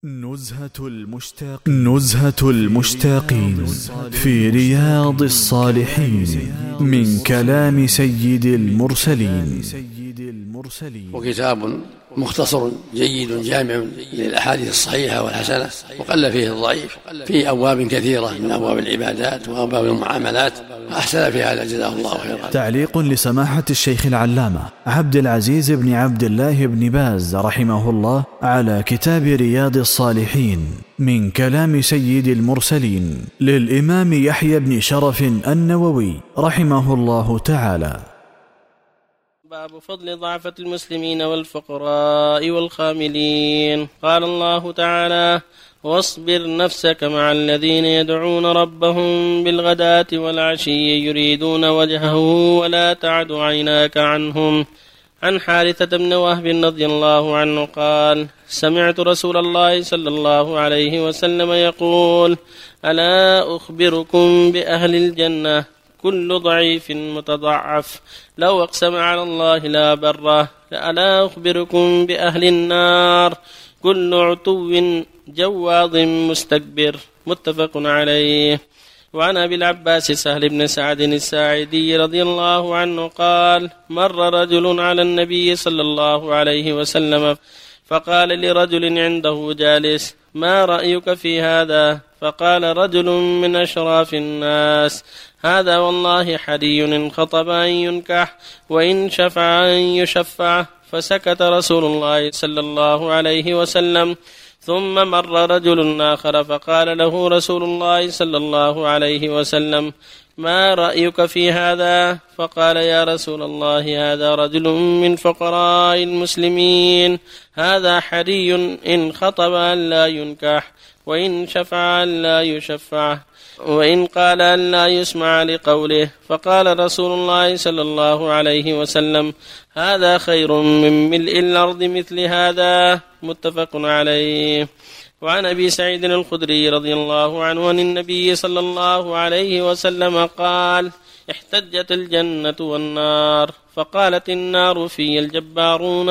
نزهة المشتاقين في رياض الصالحين من كلام سيد المرسلين. وكتاب مختصر جيد جامع للأحاديث الصحيحة والحسنة، وقل فيه الضعيف، في أبواب كثيرة من أبواب العبادات وأبواب المعاملات، أحسن في هذا جزاه الله خيرا. تعليق لسماحة الشيخ العلامة عبد العزيز بن عبد الله بن باز رحمه الله على كتاب رياض الصالحين من كلام سيد المرسلين للإمام يحيى بن شرف النووي رحمه الله تعالى. باب فضل ضعفة المسلمين والفقراء والخاملين. قال الله تعالى: واصبر نفسك مع الذين يدعون ربهم بالغداة والعشي يريدون وجهه ولا تعد عيناك عنهم. عن حارثة بن وهب رضي الله عنه قال: سمعت رسول الله صلى الله عليه وسلم يقول: ألا أخبركم بأهل الجنة؟ كل ضعيف متضعف لو أقسم على الله لا بره. ألا أخبركم بأهل النار؟ كل عتو جواظ مستكبر. متفق عليه. وعن أبي العباس سهل بن سعد الساعدي رضي الله عنه قال: مر رجل على النبي صلى الله عليه وسلم فقال لرجل عنده جالس: ما رأيك في هذا؟ فقال رجل من أشراف الناس: هذا والله حري إن خطب أن ينكح وإن شفع أن يشفع. فسكت رسول الله صلى الله عليه وسلم. ثم مر رجل آخر فقال له رسول الله صلى الله عليه وسلم: ما رأيك في هذا؟ فقال: يا رسول الله، هذا رجل من فقراء المسلمين، هذا حري إن خطب أن لا ينكح وإن شفع أن لا يشفع وإن قال أن لا يسمع لقوله. فقال رسول الله صلى الله عليه وسلم: هذا خير من ملء الأرض مثل هذا. متفق عليه. وعن أبي سعيد الخدري رضي الله عنه عن النبي صلى الله عليه وسلم قال: احتجت الجنة والنار، فقالت النار: في الجبارون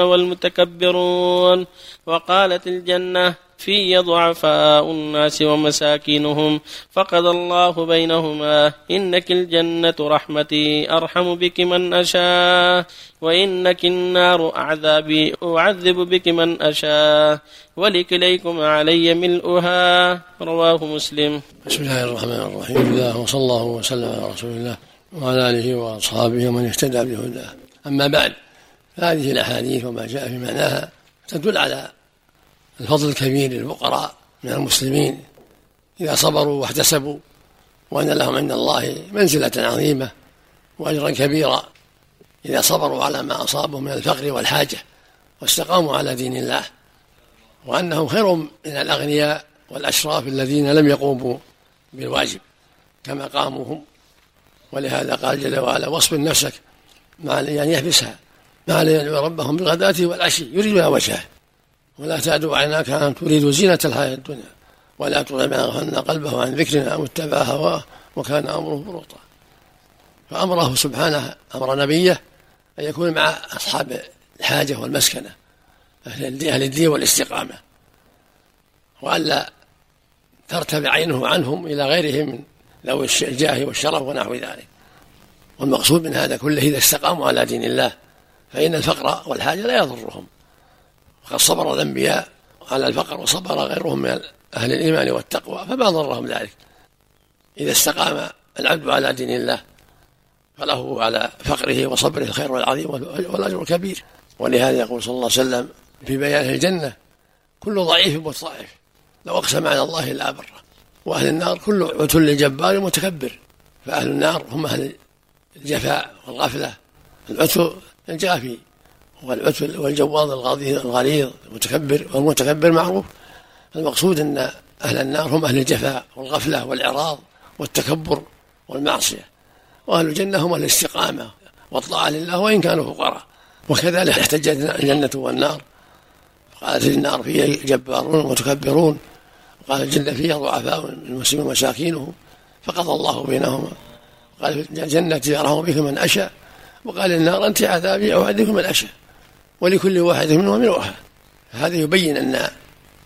والمتكبرون، وقالت الجنة: في ضعفاء الناس ومساكينهم، فقضى الله بينهما: إنك الجنة رحمتي أرحم بك من أشاء، وإنك النار أعذابي أعذب بك من أشاء، ولكليكم علي ملؤها. رواه مسلم. بسم الله الرحمن الرحيم. وصلى الله وسلم على رسول الله وعلى آله وأصحابه ومن اهتدى بهداه. أما بعد، هذه الأحاديث وما جاء في معناها تدل على الفضل الكبير للفقراء من المسلمين إذا صبروا واحتسبوا، وأن لهم عند الله منزلة عظيمة وأجرا كبيرا إذا صبروا على ما أصابهم من الفقر والحاجة واستقاموا على دين الله، وأنهم خير من الأغنياء والأشراف الذين لم يقوموا بالواجب كما قاموا هم. ولهذا قال جل وعلا: واصبر نفسك يعني يحبسها مع الذين يدعون ربهم بالغداة والعشي يريدون وجهه ولا تعد عيناك أن تريد زينة الحياة الدنيا ولا تطع من أغفلنا قلبه عن ذكرنا واتبع هواه وكان أمره فرطا. فأمره سبحانه، أمر نبيه أن يكون مع أصحاب الحاجة والمسكنة أهل الدين والاستقامة، وألا ترتفع عينه عنهم إلى غيرهم من ذوي الجاه والشرف ونحو ذلك. والمقصود من هذا كله إذا استقاموا على دين الله فإن الفقر والحاجة لا يضرهم، وقد صبر الأنبياء على الفقر وصبر غيرهم من أهل الإيمان والتقوى فما ضرهم ذلك. إذا استقام العبد على دين الله فله على فقره وصبره الخير العظيم والأجر الكبير. ولهذا يقول صلى الله عليه وسلم في بيان الجنة: كل ضعيف متضعف لو أقسم على الله لا بره. وأهل النار كل عتل جبار متكبر. فأهل النار هم أهل الجفاء والغفلة، العتل الجافي والعتل والجواظ الغليظ المتكبر، والمتكبر معروف. المقصود أن أهل النار هم أهل الجفاء والغفلة والإعراض والتكبر والمعصية، وأهل الجنة هم أهل الاستقامة والطاعة لله وإن كانوا فقراء. وكذلك احتجت الجنة والنار، قالت النار فيها جبارون ومتكبرون، وقال الجنة فيها ضعفاء المسلمين ومساكينهم، فقضى الله بينهما. قال في الجنة أرحم بك من أشاء، وقال النار أنت عذابي أعذب من أشاء، ولكل واحد منهم ملؤها. هذا يبين أن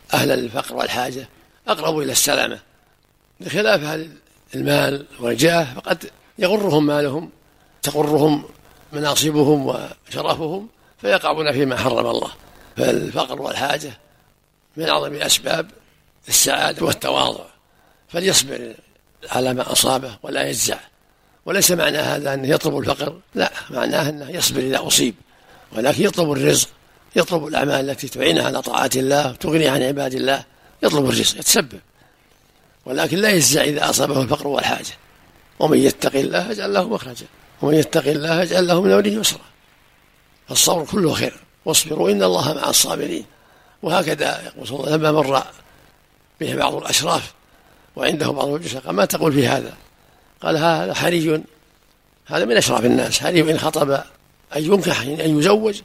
أهل الفقر والحاجة أقرب إلى السلامة، بخلاف أهل المال والجاه فقد يغرهم مالهم، تغرهم مناصبهم وشرفهم، فيقعون فيما حرم الله. فالفقر والحاجة من أعظم أسباب السعادة والتواضع، فليصبر على ما أصابه ولا يجزع. وليس معنى هذا أنه يطلب الفقر، لا، معناه أنه يصبر إذا أصيب، ولكن يطلب الرزق، يطلب الأعمال التي تعينها على طاعات الله وتغني عن عباد الله، يطلب الرزق يتسبب، ولكن لا يجزع إذا أصابه الفقر والحاجة. ومن يتق الله يجعل له مخرجا ومن يتق الله يجعل له من أمره يسرا. فالصبر كله خير، واصبروا إن الله مع الصابرين. وهكذا يقول صلى الله عليه وسلم لما مر به بعض الأشراف وعنده بعض الجسر قال: ما تقول في هذا؟ قال: هذا حري، هذا من أشراف الناس، حري إن خطب أن ينكح أن يزوج،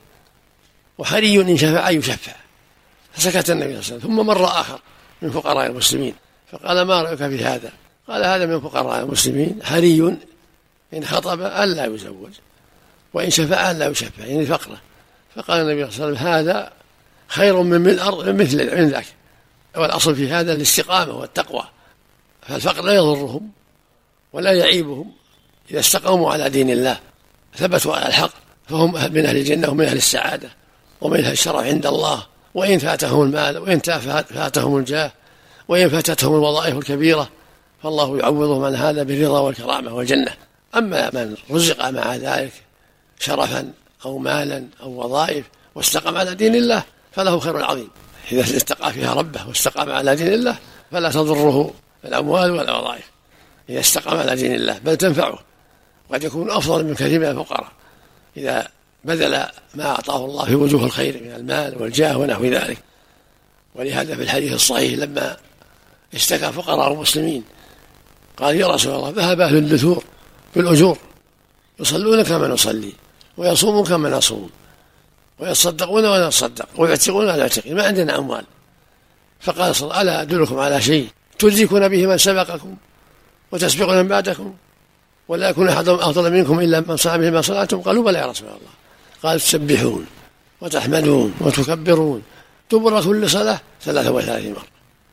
وحري إن شفع أن يشفع. فسكت النبي صلى الله عليه وسلم. ثم مر آخر من فقراء المسلمين فقال: ما رأيك في هذا؟ قال: هذا من فقراء المسلمين، حري إن خطب أن لا يزوج، وإن شفع أن لا يشفع، يعني فقره. فقال النبي صلى الله عليه وسلم: هذا خير من ملء الأرض من ذاك. والأصل في هذا الاستقامة والتقوى، فالفقر لا يضرهم ولا يعيبهم إذا استقاموا على دين الله، ثبتوا على الحق، فهم من أهل الجنة ومن أهل السعادة ومن أهل الشرف عند الله. وإن فاتهم المال، وإن فاتهم الجاه، وإن فاتتهم الوظائف الكبيرة، فالله يعوضهم عن هذا بالرضا والكرامة والجنة. أما من رزق مع ذلك شرفا أو مالا أو وظائف واستقام على دين الله فله خير عظيم. إذا استقى فيها ربه واستقام على دين الله فلا تضره الأموال ولا وظائف إذا استقام على دين الله، بل تنفعه، وقد يكون أفضل من كثير من الفقراء إذا بذل ما أعطاه الله في وجوه الخير من المال والجاه ونحو ذلك. ولهذا في الحديث الصحيح لما اشتكى فقراء المسلمين قال: يا رسول الله، ذهب أهل الدثور بالأجور، يصلون كما نصلي ويصومون كما نصوم ويتصدقون ولا نتصدق ويعتقون ولا نعتق، ما عندنا أموال. فقال صلى الله عليه وسلم: ألا أدلكم على شيء تدركون به من سبقكم وتسبقون من بعدكم ولا يكون أحد أفضل منكم إلا من صنع به ما صنعتم؟ قالوا: بلى يا رسول الله. قال: تسبحون وتحمدون وتكبرون دبر كل صلاة 33 مرة.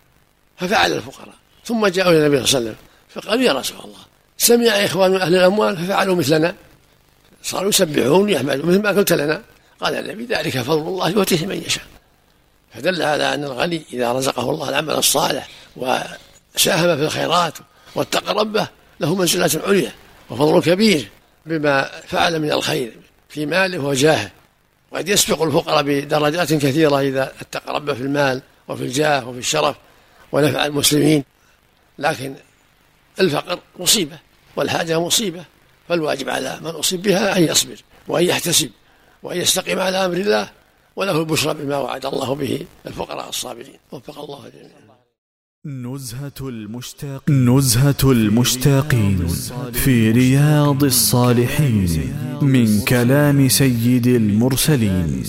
ففعل الفقراء، ثم جاءوا إلى النبي صلى الله عليه وسلم فقالوا: يا رسول الله، سمع إخوان أهل الأموال ففعلوا مثلنا، صاروا يسبحون ويحمدون مثل ما قلت لنا. قال النبي: ذلك فضل الله يؤتيه من يشاء. فدل على أن الغني إذا رزقه الله العمل الصالح وساهم في الخيرات واتقى ربه له منزلة عليا وفضل كبير بما فعل من الخير في ماله وجاهه. وقد يسبق الفقراء بدرجات كثيرة إذا اتقى ربه في المال وفي الجاه وفي الشرف ونفع المسلمين. لكن الفقر مصيبة والحاجة مصيبة، فالواجب على من أصيب بها أن يصبر وأن يحتسب وأن يستقيم على أمر الله، وله البشرى بما وعد الله به الفقراء الصابرين. وفق الله جميعا. نزهة المشتاقين في رياض الصالحين من كلام سيد المرسلين.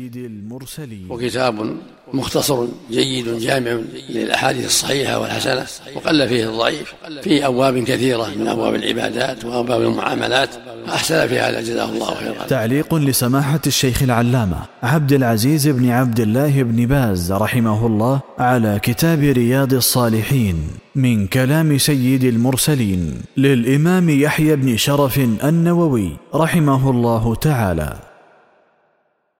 وكتاب مختصر جيد جامع للأحاديث الصحيحة والحسنة، وقل فيه الضعيف، في أبواب كثيرة من أبواب العبادات وأبواب المعاملات، أحسن في هذا جزاه الله خيرا. تعليق لسماحة الشيخ العلامة عبد العزيز بن عبد الله بن باز رحمه الله على كتاب رياض الصالحين من كلام سيد المرسلين للإمام يحيى بن شرف النووي رحمه الله تعالى.